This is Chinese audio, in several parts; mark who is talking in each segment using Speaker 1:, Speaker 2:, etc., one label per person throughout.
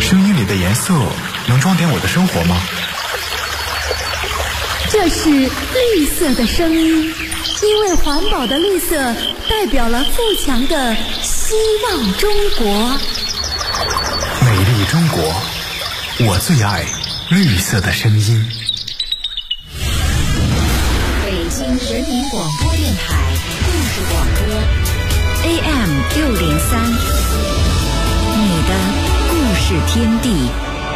Speaker 1: 声音里的颜色能装点我的生活吗？
Speaker 2: 这是绿色的声音，因为环保的绿色代表了富强的希望中国。
Speaker 1: 美丽中国，我最爱绿色的声音。
Speaker 3: 北京人民广播电台故事广播 AM603，你的故事天地。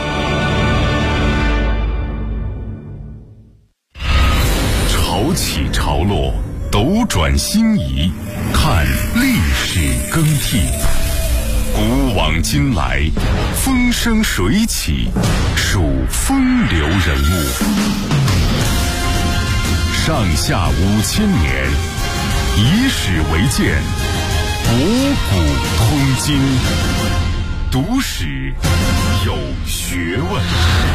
Speaker 4: 潮起潮落，斗转星移，看历史更替。古往今来，风生水起，数风流人物。上下5000年，以史为鉴，博古通今，读史有学问。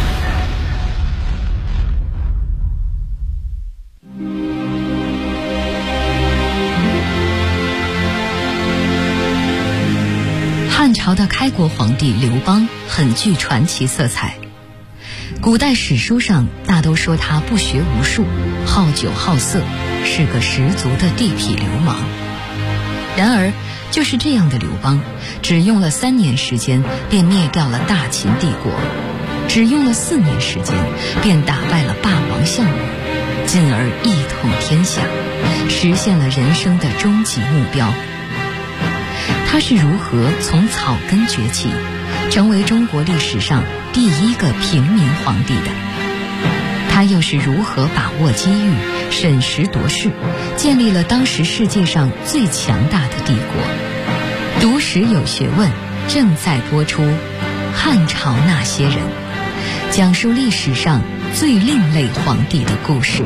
Speaker 3: 汉朝的开国皇帝刘邦很具传奇色彩，古代史书上大都说他不学无术，好酒好色，是个十足的地痞流氓。然而就是这样的刘邦，只用了3年时间便灭掉了大秦帝国，只用了4年时间便打败了霸王项羽，进而一统天下，实现了人生的终极目标。他是如何从草根崛起，成为中国历史上第一个平民皇帝的？他又是如何把握机遇，审时度势，建立了当时世界上最强大的帝国？读史有学问正在播出《汉朝那些人》，讲述历史上最另类皇帝的故事。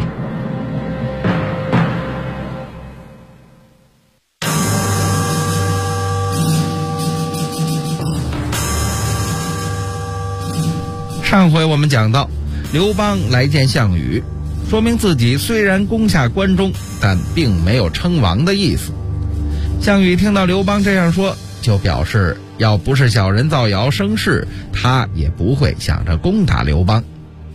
Speaker 5: 上回我们讲到，刘邦来见项羽，说明自己虽然攻下关中，但并没有称王的意思。项羽听到刘邦这样说，就表示要不是小人造谣生事，他也不会想着攻打刘邦。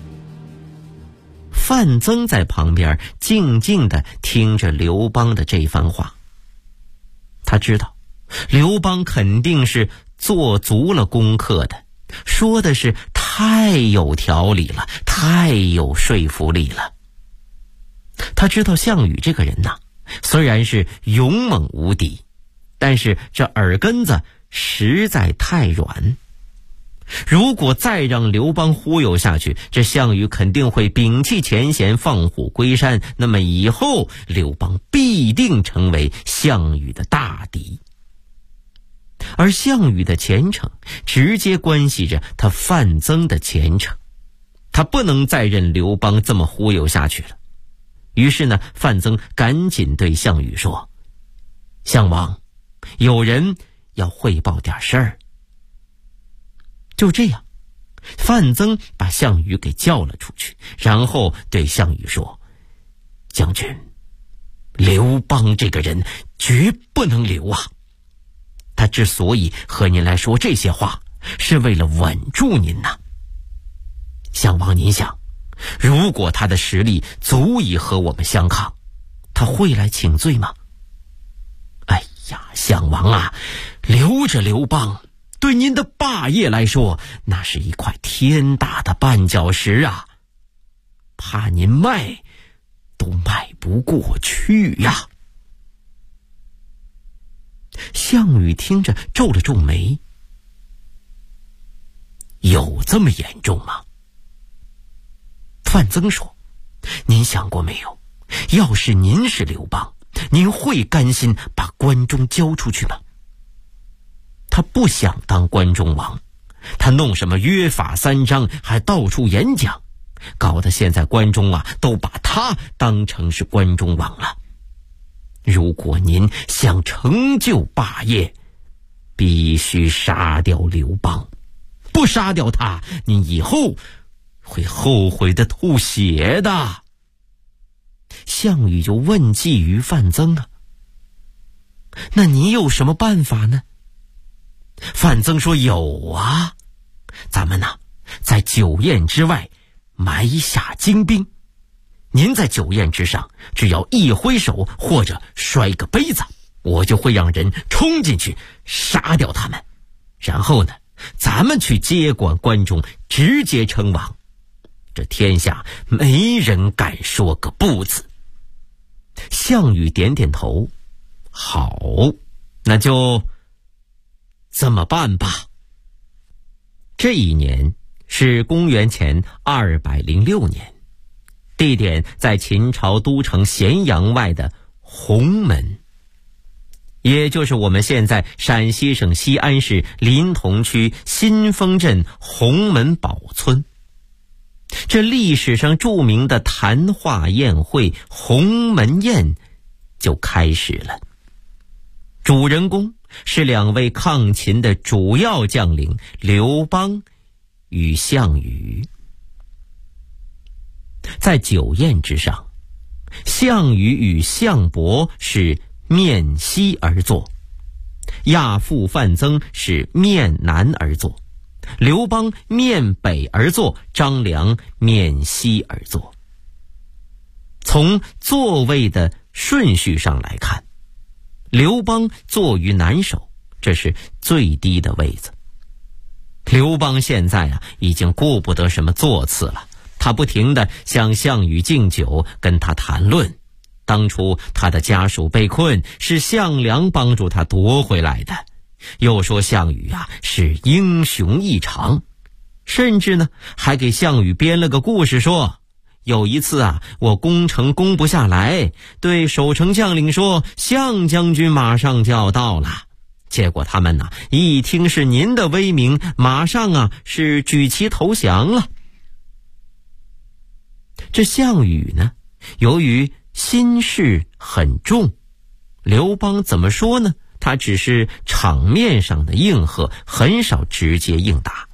Speaker 6: 范增在旁边静静地听着刘邦的这番话，他知道刘邦肯定是做足了功课的，说的是太有条理了，太有说服力了。他知道项羽这个人呐，虽然是勇猛无敌，但是这耳根子实在太软。如果再让刘邦忽悠下去，这项羽肯定会摒弃前嫌，放虎归山，那么以后刘邦必定成为项羽的大敌。而项羽的前程直接关系着他范增的前程，他不能再任刘邦这么忽悠下去了。于是呢，范增赶紧对项羽说：“项王，有人要汇报点事儿。”就这样，范增把项羽给叫了出去，然后对项羽说：“将军，刘邦这个人绝不能留啊！他之所以和您来说这些话，是为了稳住您呐。项王您想，如果他的实力足以和我们相抗，他会来请罪吗？哎呀，项王啊，留着刘邦对您的霸业来说，那是一块天大的绊脚石啊，怕您迈都迈不过去呀。”项羽听着皱了皱眉：“有这么严重吗？”范增说：“您想过没有，要是您是刘邦，您会甘心把关中交出去吗？他不想当关中王，他弄什么约法3章，还到处演讲，搞得现在关中啊都把他当成是关中王了。如果您想成就霸业，必须杀掉刘邦，不杀掉他，您以后会后悔的吐血的。”项羽就问计于范增啊：“那你有什么办法呢？”范增说：“有啊， 咱们在酒宴之外埋下精兵，您在酒宴之上只要一挥手或者摔个杯子，我就会让人冲进去杀掉他们，然后咱们去接管关中，直接称王，这天下没人敢说个不字。项羽点点头，好，那就这么办吧。这一年是公元前206年，地点在秦朝都城咸阳外的鸿门，也就是我们现在陕西省西安市临潼区新丰镇鸿门堡村。这历史上著名的谈话宴会鸿门宴就开始了，主人公是2位抗秦的主要将领刘邦与项羽。在酒宴之上，项羽与项伯是面西而坐，亚父范增是面南而坐，刘邦面北而坐，张良面西而坐。从座位的顺序上来看，刘邦坐于南首，这是最低的位子。刘邦现在已经顾不得什么座次了，他不停地向项羽敬酒，跟他谈论当初他的家属被困，是项梁帮助他夺回来的，又说项羽是英雄异常，甚至还给项羽编了个故事，说有一次我攻城攻不下来，对守城将领说项将军马上就要到了，结果他们一听是您的威名，马上是举旗投降了。这项羽由于心事很重，刘邦怎么说呢？他只是场面上的应和，很少直接应答。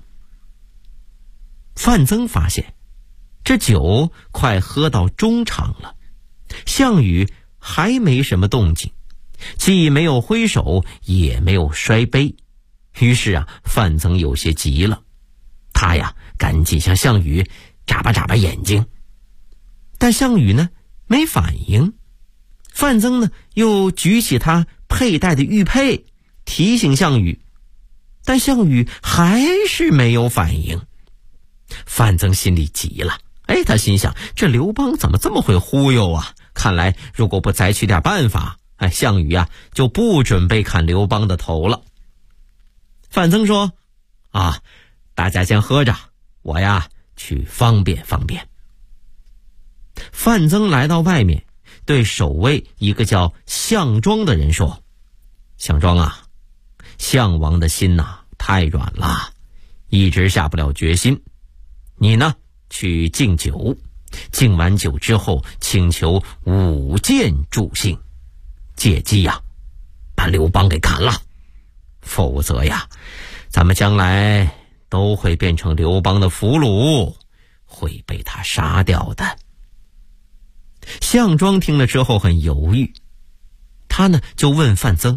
Speaker 6: 范增发现这酒快喝到中场了，项羽还没什么动静，既没有挥手也没有摔杯，于是范增有些急了，他赶紧向项羽眨巴眨巴眼睛，但项羽没反应。范增又举起他佩戴的玉佩提醒项羽，但项羽还是没有反应。范增心里急了，他心想这刘邦怎么这么会忽悠啊，看来如果不采取点办法，项羽就不准备砍刘邦的头了。范增说大家先喝着，我去方便方便。范增来到外面，对守卫一个叫项庄的人说，项庄项王的心太软了，一直下不了决心，你去敬酒，敬完酒之后请求舞剑助兴，借机把刘邦给砍了，否则咱们将来都会变成刘邦的俘虏，会被他杀掉的。项庄听了之后很犹豫，他就问范增，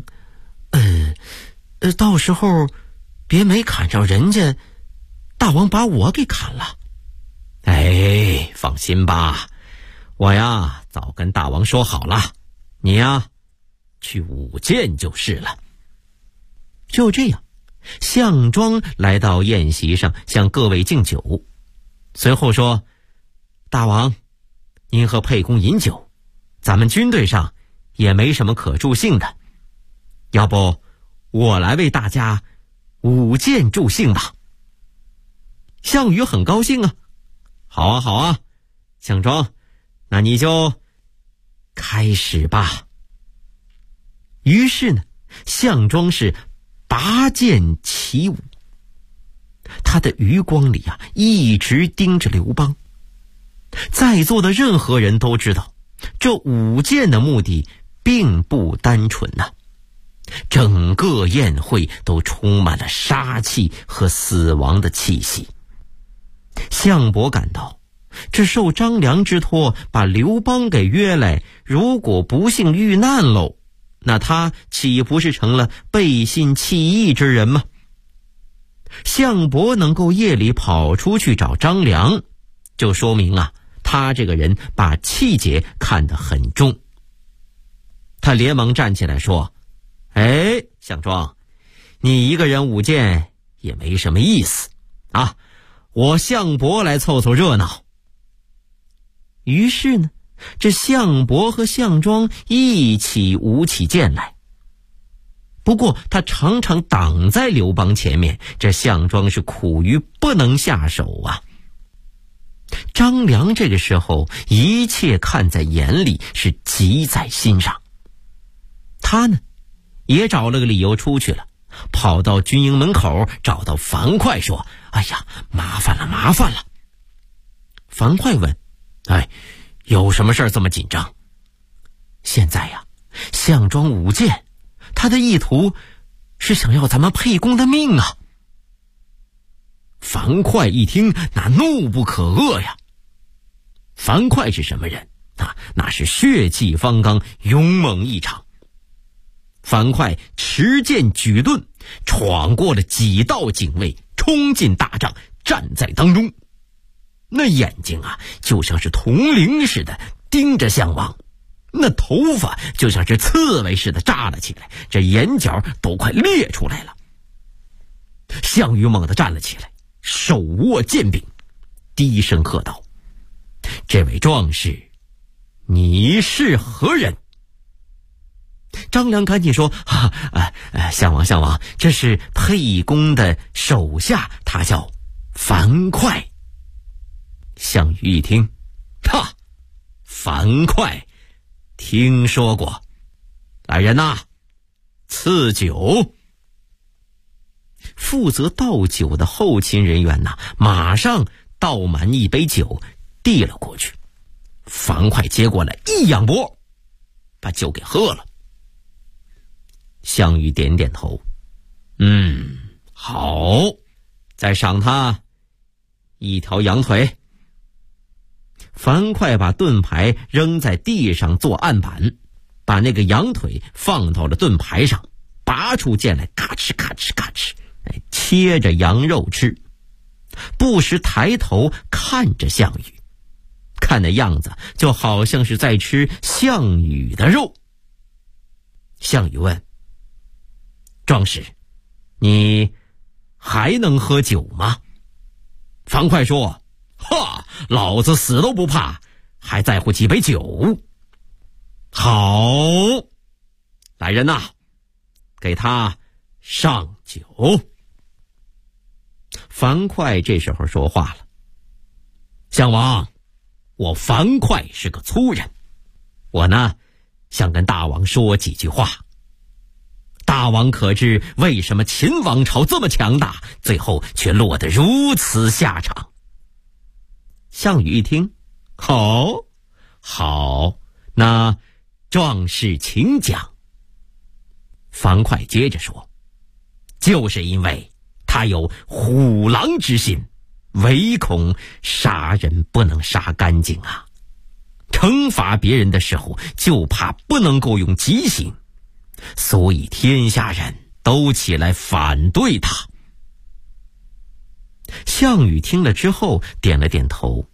Speaker 6: 到时候别没砍着人家，大王把我给砍了。放心吧，我早跟大王说好了，你去舞剑就是了。就这样，项庄来到宴席上向各位敬酒，随后说，大王您和沛公饮酒，咱们军队上也没什么可助兴的，要不我来为大家舞剑助兴吧。项羽很高兴好啊，项庄，那你就开始吧。于是项庄是拔剑起舞，他的余光里一直盯着刘邦。在座的任何人都知道，这舞剑的目的并不单纯整个宴会都充满了杀气和死亡的气息。项伯感到，这受张良之托把刘邦给约来，如果不幸遇难喽，那他岂不是成了背信弃义之人吗？ 项伯能够夜里跑出去找张良，就说明他这个人把气节看得很重。他连忙站起来说：项庄，你一个人舞剑也没什么意思我项伯来凑凑热闹。于是呢，这项伯和项庄一起舞起剑来。不过他常常挡在刘邦前面，这项庄是苦于不能下手张良这个时候一切看在眼里，是急在心上。他呢也找了个理由出去了，跑到军营门口找到樊哙说：麻烦了。樊哙问：有什么事这么紧张？现在项庄舞剑，他的意图是想要咱们沛公的命樊哙一听，那怒不可遏樊哙是什么人？那是血气方刚，勇猛异常。樊哙持剑举盾，闯过了几道警卫，冲进大帐，站在当中。那眼睛就像是铜铃似的盯着项王，那头发就像是刺猬似的扎了起来，这眼角都快裂出来了。项羽猛地站了起来，手握剑柄，低声喝道：这位壮士，你是何人？张良赶紧说：项王，这是沛公的手下，他叫樊哙。项羽一听，樊哙听说过，来人赐酒。负责倒酒的后勤人员马上倒满一杯酒递了过去。樊哙接过来一仰脖，把酒给喝了。项羽点点头，好，再赏他一条羊腿。樊哙把盾牌扔在地上做案板，把那个羊腿放到了盾牌上，拔出剑来，咔哧咔哧咔哧，切着羊肉吃，不时抬头看着项羽，看那样子就好像是在吃项羽的肉。项羽问：壮士，你还能喝酒吗？樊哙说：老子死都不怕，还在乎几杯酒。好，来人给他上酒。樊哙这时候说话了：项王，我樊哙是个粗人，我想跟大王说几句话。大王可知为什么秦王朝这么强大，最后却落得如此下场？项羽一听，好，那壮士请讲。樊哙接着说：就是因为他有虎狼之心，唯恐杀人不能杀干净惩罚别人的时候就怕不能够用极刑，所以天下人都起来反对他。项羽听了之后点了点头，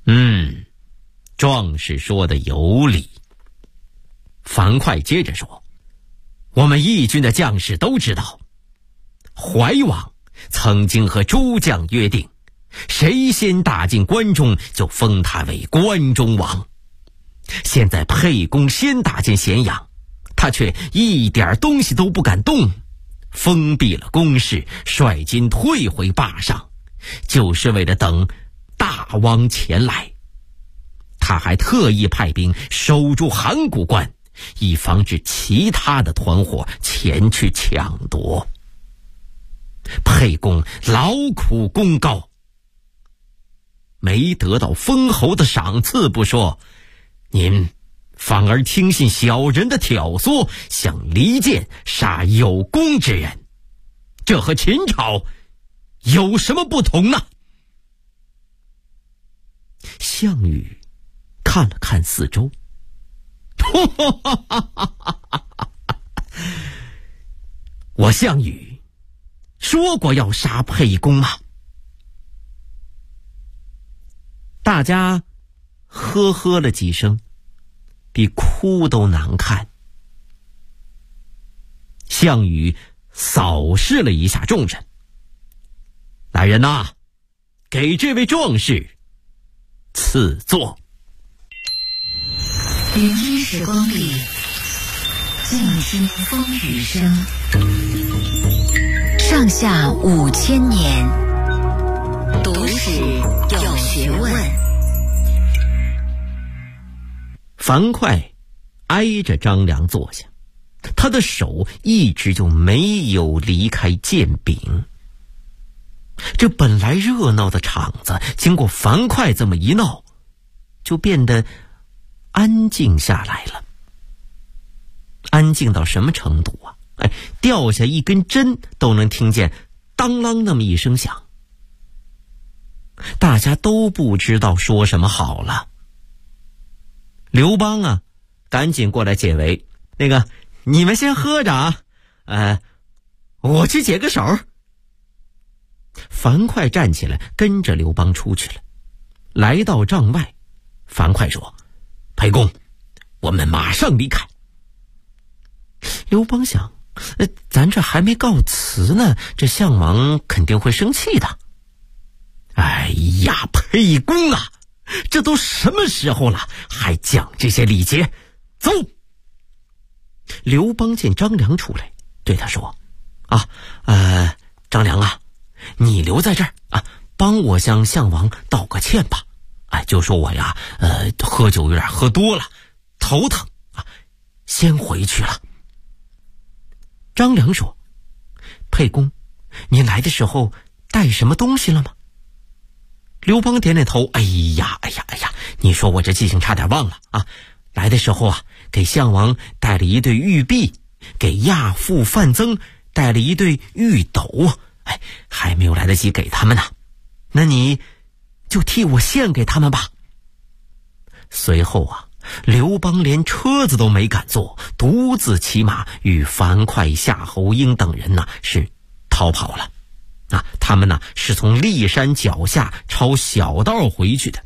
Speaker 6: 壮士说的有理。樊哙接着说：我们义军的将士都知道，怀王曾经和诸将约定，谁先打进关中就封他为关中王。现在沛公先打进咸阳，他却一点东西都不敢动，封闭了宫室，率军退回霸上，就是为了等大王前来。他还特意派兵守住函谷关，以防止其他的团伙前去抢夺。沛公劳苦功高，没得到封侯的赏赐不说，您反而听信小人的挑唆，想离间杀有功之人，这和秦朝有什么不同呢？项羽看了看四周，我项羽说过要杀沛公吗？大家呵呵了几声，比哭都难看。项羽扫视了一下众人，来人呐，给这位壮士赐座。
Speaker 3: 云烟时光里，静听风雨声。上下5000年，读史有学问。
Speaker 6: 樊哙挨着张良坐下，他的手一直就没有离开剑柄。这本来热闹的场子，经过樊哙这么一闹，就变得安静下来了。安静到什么程度啊？掉下一根针都能听见当啷那么一声响。大家都不知道说什么好了。刘邦啊，赶紧过来解围，那个你们先喝着啊，我去解个手。樊哙站起来，跟着刘邦出去了。来到帐外，樊哙说：“沛公，我们马上离开。”刘邦想，咱这还没告辞呢，这项王肯定会生气的。哎呀，沛公啊，这都什么时候了，还讲这些礼节？走！刘邦见张良出来，对他说：“张良啊，你留在这儿啊，帮我向项王道个歉吧。就说我呀，喝酒有点喝多了，头疼啊，先回去了。”张良说：“沛公，你来的时候带什么东西了吗？”刘邦点点头：“哎呀，你说我这记性差点忘了啊！来的时候啊，给项王带了一对玉璧，给亚父范增带了一对玉斗，还没有来得及给他们呢。那你就替我献给他们吧。”随后啊，刘邦连车子都没敢坐，独自骑马与樊哙、夏侯婴等人是逃跑了。他们是从骊山脚下抄小道回去的。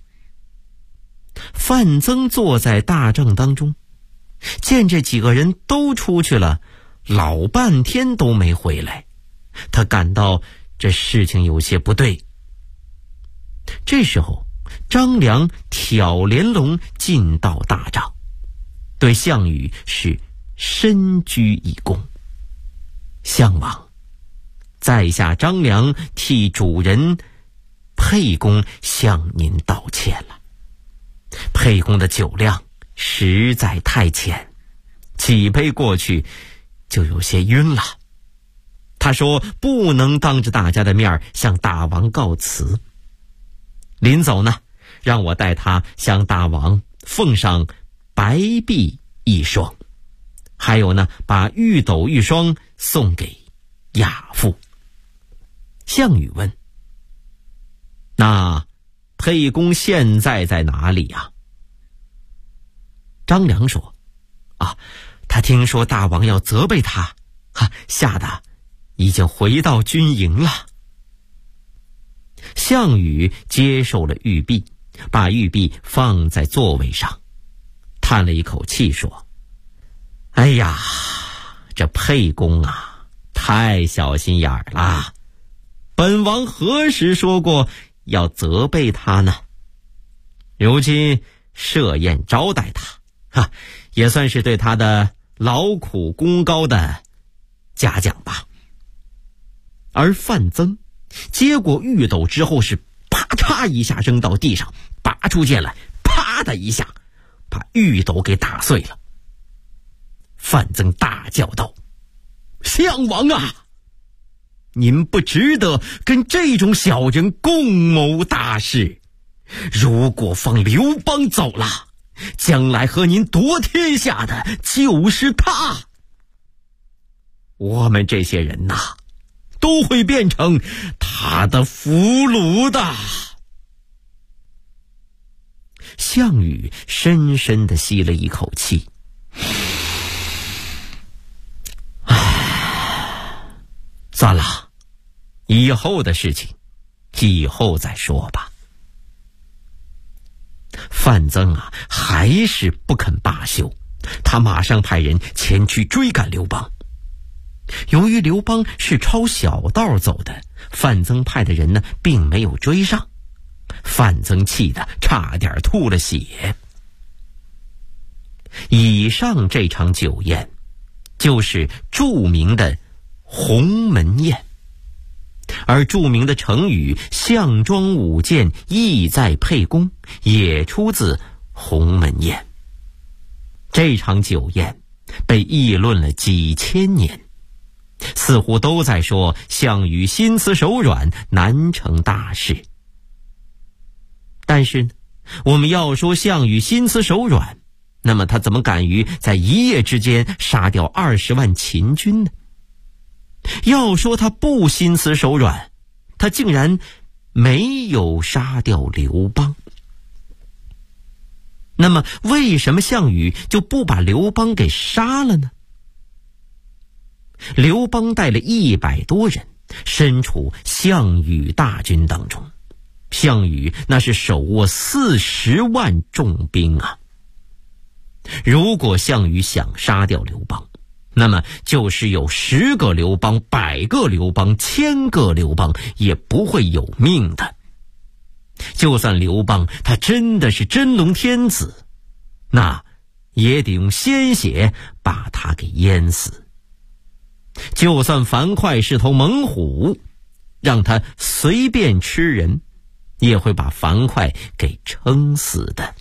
Speaker 6: 范增坐在大帐当中，见这几个人都出去了，老半天都没回来，他感到这事情有些不对。这时候张良挑连笼进到大帐，对项羽是深鞠一躬：“项王，在下张良替主人沛公向您道歉了。沛公的酒量实在太浅，几杯过去就有些晕了。他说不能当着大家的面向大王告辞。临走呢，让我带他向大王奉上白璧1双，还有呢，把玉斗1双送给亚父。”项羽问：“那沛公现在在哪里呀？”张良说：“他听说大王要责备他，吓得已经回到军营了。”项羽接受了玉璧，把玉璧放在座位上，叹了一口气说：“哎呀，这沛公啊，太小心眼儿了。本王何时说过要责备他呢？如今设宴招待他，也算是对他的劳苦功高的嘉奖吧。”而范增接过玉斗之后，是啪嚓一下扔到地上，拔出剑来，啪的一下把玉斗给打碎了。范增大叫道：“项王啊，您不值得跟这种小人共谋大事。如果放刘邦走了，将来和您夺天下的就是他。我们这些人都会变成他的俘虏的。”项羽深深地吸了一口气，算了， 以后的事情以后再说吧。范增啊，还是不肯罢休，他马上派人前去追赶刘邦。由于刘邦是抄小道走的，范增派的人呢并没有追上，范增气得差点吐了血。以上这场酒宴就是著名的鸿门宴，而著名的成语项庄舞剑，意在沛公也出自鸿门宴。这场酒宴被议论了几千年，似乎都在说项羽心慈手软，难成大事。但是呢，我们要说项羽心慈手软，那么他怎么敢于在一夜之间杀掉20万秦军呢？要说他不心慈手软，他竟然没有杀掉刘邦。那么为什么项羽就不把刘邦给杀了呢？刘邦带了100多人身处项羽大军当中，项羽那是手握40万重兵啊。如果项羽想杀掉刘邦，那么就是有10个刘邦、100个刘邦、1000个刘邦也不会有命的。就算刘邦他真的是真龙天子，那也得用鲜血把他给淹死。就算樊哙是头猛虎，让他随便吃人，也会把樊哙给撑死的。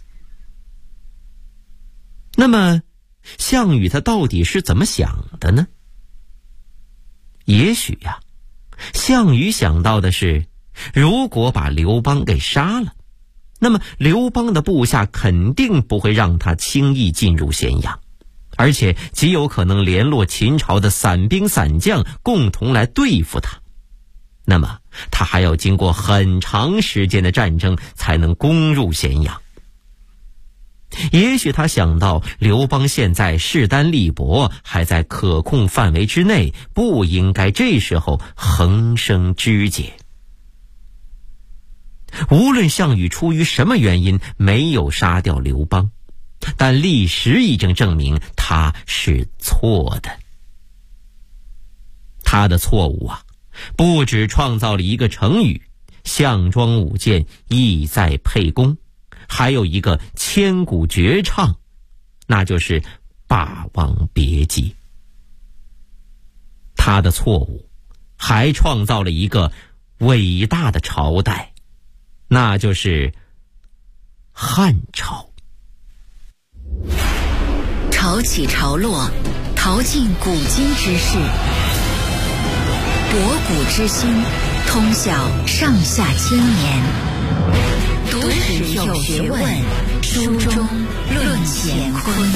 Speaker 6: 那么项羽他到底是怎么想的呢？也许呀，项羽想到的是，如果把刘邦给杀了，那么刘邦的部下肯定不会让他轻易进入咸阳，而且极有可能联络秦朝的散兵散将共同来对付他。那么他还要经过很长时间的战争才能攻入咸阳。也许他想到刘邦现在势单力薄，还在可控范围之内，不应该这时候横生枝节。无论项羽出于什么原因没有杀掉刘邦，但历史已经证明他是错的。他的错误啊，不只创造了一个成语项庄舞剑，意在沛公，还有一个千古绝唱，那就是霸王别姬。他的错误还创造了一个伟大的朝代，那就是汉朝。
Speaker 3: 潮起潮落，淘尽古今之事，博古之今，通晓上下千年。读史有学问，书中论乾坤。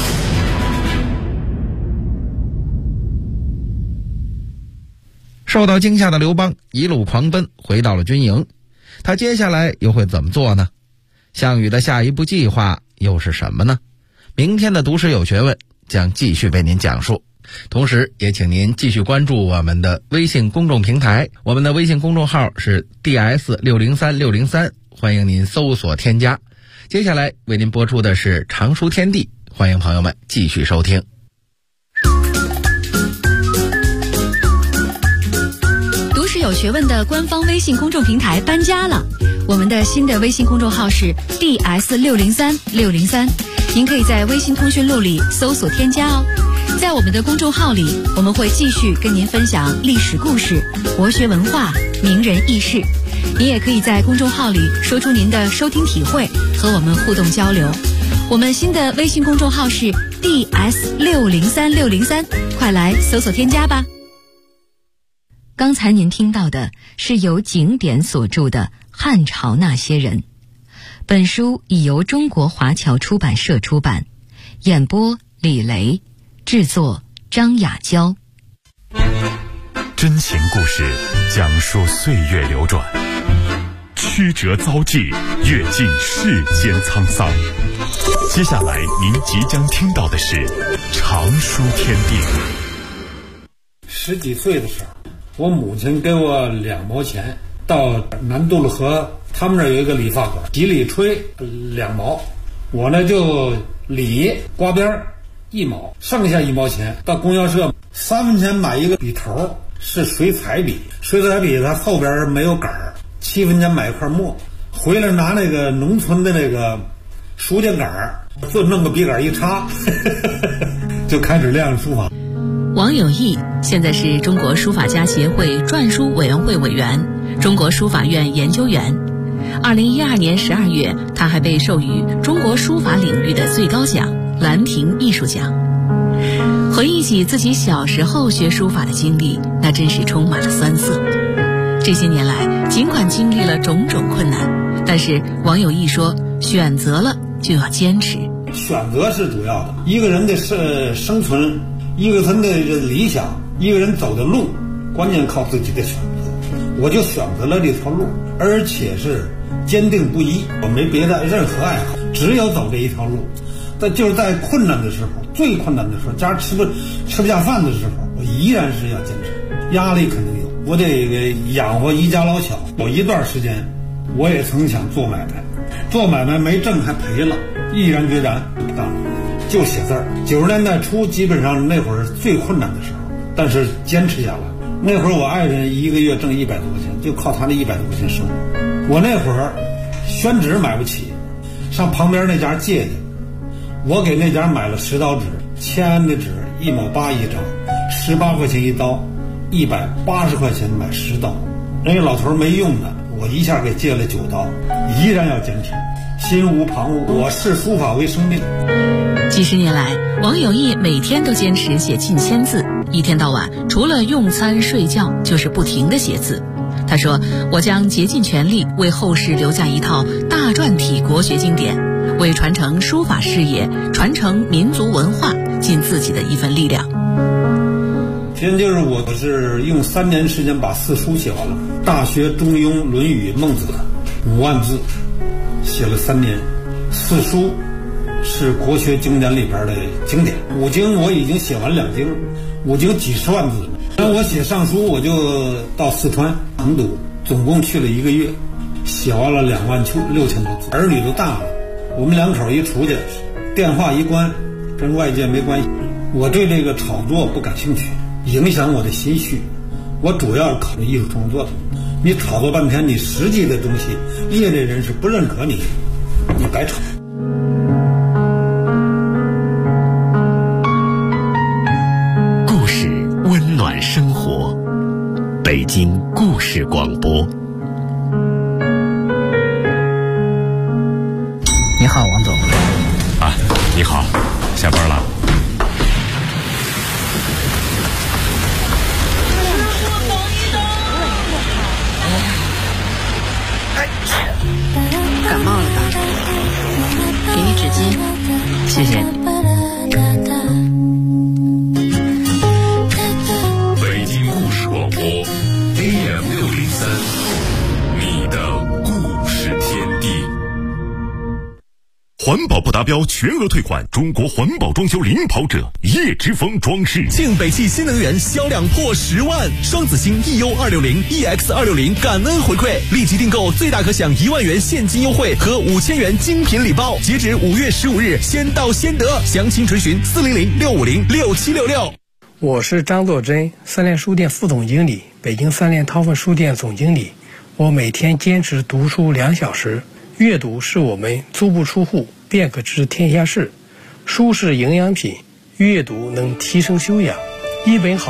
Speaker 5: 受到惊吓的刘邦一路狂奔回到了军营，他接下来又会怎么做呢？项羽的下一步计划又是什么呢？明天的读史有学问将继续为您讲述，同时也请您继续关注我们的微信公众平台，我们的微信公众号是 DS603603，欢迎您搜索添加。接下来为您播出的是常书天地，欢迎朋友们继续收听。
Speaker 2: 读史有学问的官方微信公众平台搬家了，我们的新的微信公众号是 DS603603，您可以在微信通讯录里搜索添加哦。在我们的公众号里，我们会继续跟您分享历史故事、国学文化、名人轶事。您也可以在公众号里说出您的收听体会，和我们互动交流。我们新的微信公众号是 DS603603，快来搜索添加吧。
Speaker 3: 刚才您听到的是由景典所著的《汉朝那些人》，本书已由中国华侨出版社出版，演播李雷，制作张雅娇。
Speaker 4: 真情故事讲述岁月流转，曲折遭际，阅尽世间沧桑。接下来您即将听到的是常书天地。
Speaker 7: 10几岁的时候， 我母亲给我2毛钱，到南渡路河他们那有一个理发馆，洗理吹2毛，我呢就理刮边1毛，剩下1毛钱到供销社3分钱买一个笔头，是水彩笔，水彩笔它后边没有杆儿，7分钱买一块墨，回来拿那个农村的那个书架杆儿，就弄个笔杆一插就开始练书法。
Speaker 2: 王有义现在是中国书法家协会篆书委员会委员、中国书法院研究员。2012年12月，他还被授予中国书法领域的最高奖兰亭艺术奖。回忆起自己小时候学书法的经历，那真是充满了酸涩。这些年来，尽管经历了种种困难，但是王有义说，选择了就要坚持。
Speaker 7: 选择是主要的，一个人的生存，一个人的理想，一个人走的路，关键靠自己的选择。我就选择了这条路，而且是坚定不移，我没别的任何爱好，只有走这一条路。但就是在困难的时候，最困难的时候，家吃不下饭的时候，我依然是要坚持。压力肯定有，我得养活一家老小。有一段时间，我也曾想做买卖，做买卖没挣还赔了，毅然决然不干了，就写字儿。90年代初，基本上那会儿最困难的时候，但是坚持下来。那会儿我爱人一个月挣100多块钱，就靠他那100多块钱生活。我那会儿宣纸买不起，上旁边那家借去，我给那家买了10刀纸，签的纸1毛8一张，18块钱一刀，180块钱买10刀。人家老头没用的，我一下给借了9刀，依然要坚持，心无旁骛。我视书法为生命。
Speaker 2: 几十年来，王有义每天都坚持写近1000字，一天到晚除了用餐睡觉就是不停地写字。他说，我将竭尽全力为后世留下一套大篆体国学经典，为传承书法事业、传承民族文化尽自己的一份力量。
Speaker 7: 其实就是我是用3年时间把4书写完了，《大学》《中庸》《论语》《孟子》5万字，写了3年。4书是国学经典里边的经典，5经我已经写完2经，5经几10万字。然后我写上书，我就到四川成都，总共去了1个月，写完了26000多字。儿女都大了，我们2口一出去，电话一关，跟外界没关系。我对这个炒作不感兴趣，影响我的心绪。我主要是考虑艺术创作的。你炒作半天，你实际的东西，业内人士不认可你，你白炒。
Speaker 1: 故事温暖生活，北京故事广播。
Speaker 8: 你好，王总。
Speaker 4: 啊，你好，下班了。
Speaker 2: 感冒了吧？给你纸巾。
Speaker 8: 谢谢。
Speaker 4: 北京故事广播 AM603，你的故事天地。环保不达标全额退款，中国环保装修领跑者叶之峰装饰。
Speaker 9: 庆北汽新能源销量破10万，双子星 EU260、EX260 感恩回馈，立即订购最大可享1万元现金优惠和5000元精品礼包，截止5月15日，先到先得。详情垂询400-650-6766。
Speaker 10: 我是张作珍，三联书店副总经理，北京三联韬奋书店总经理。我每天坚持读书2小时。阅读是我们足不出户便可知天下事，书是营养品，阅读能提升修养。一本好